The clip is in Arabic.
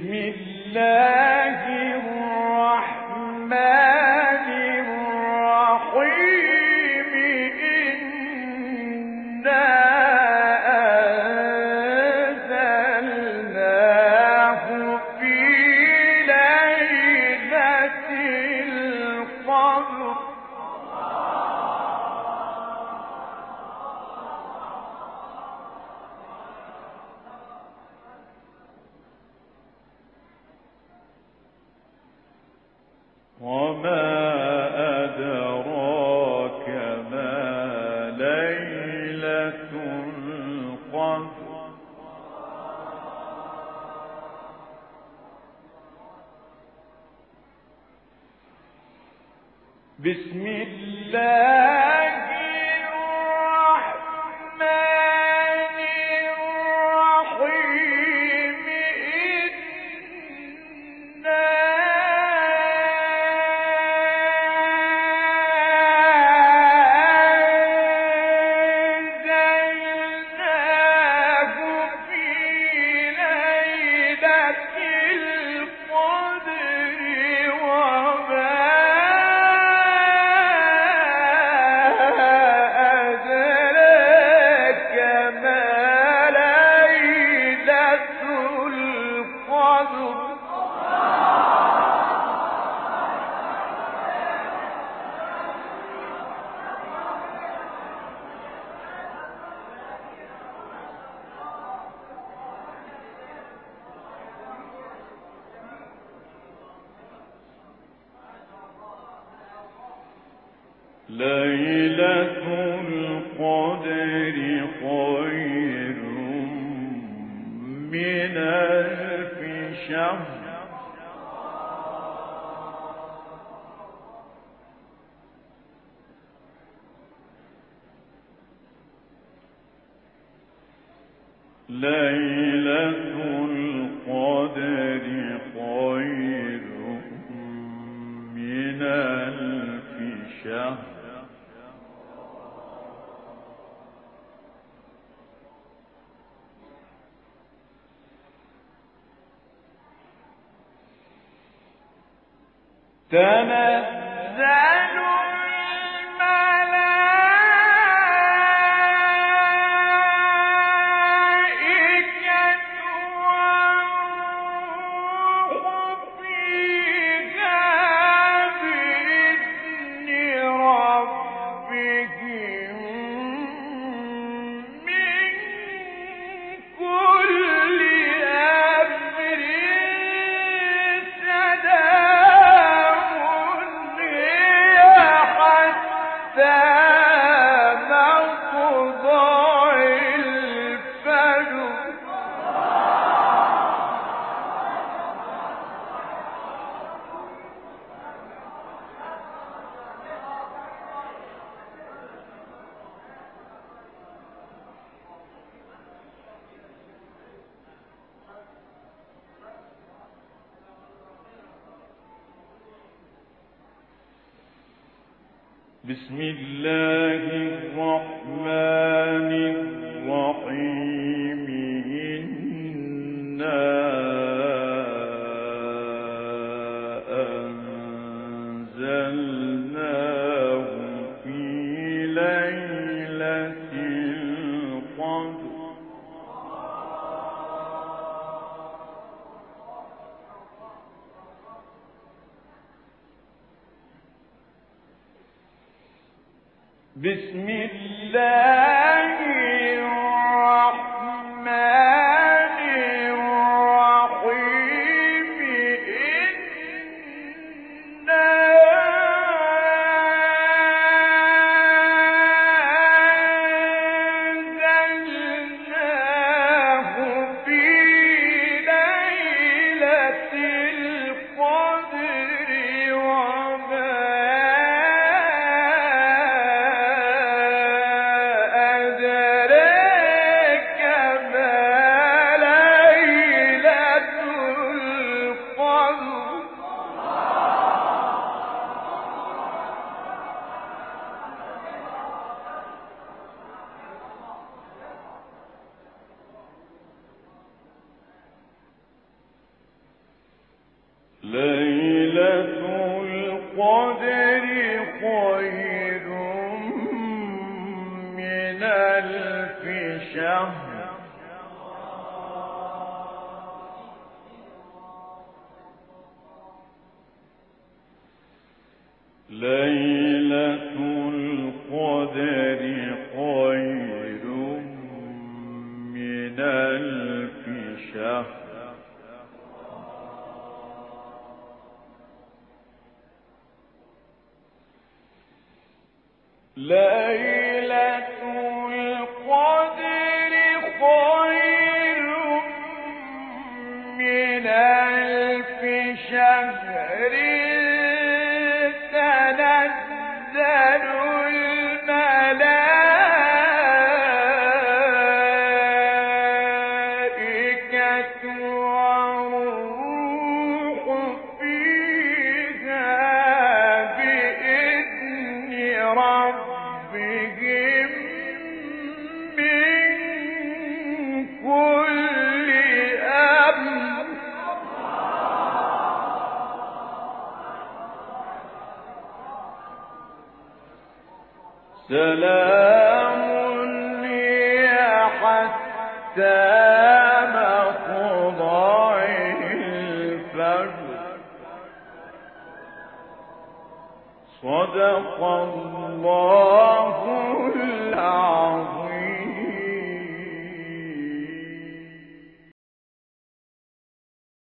بسم الله الرحمن الرحيم إنا أنزلناه في ليلة القدر وما أدراك ما ليلة القدر بسم الله الرحمن الرحيم إنا ليلة القدر خير من ألف شهر ليلة القدر خير من ألف شهر تنزل الملائكة والروح فيها بإذن ربهم من كل أمر سلام هي حتى مطلع الفجر بسم الله الرحمن الرحيم إنا أنزلناه في ليلة القدر بسم الله الرحمن الرحيم إنا أنزلناه في ليلة القدر وما ليلة القدر خير من ألف شهر ليلة القدر خير من ألف شهر ليلة القدر خير من ألف شهر تنزل الملائكة والروح فيها بإذن ربهم من كل أمر سلام هي حتى مطلع الفجر صدق الله العظيم.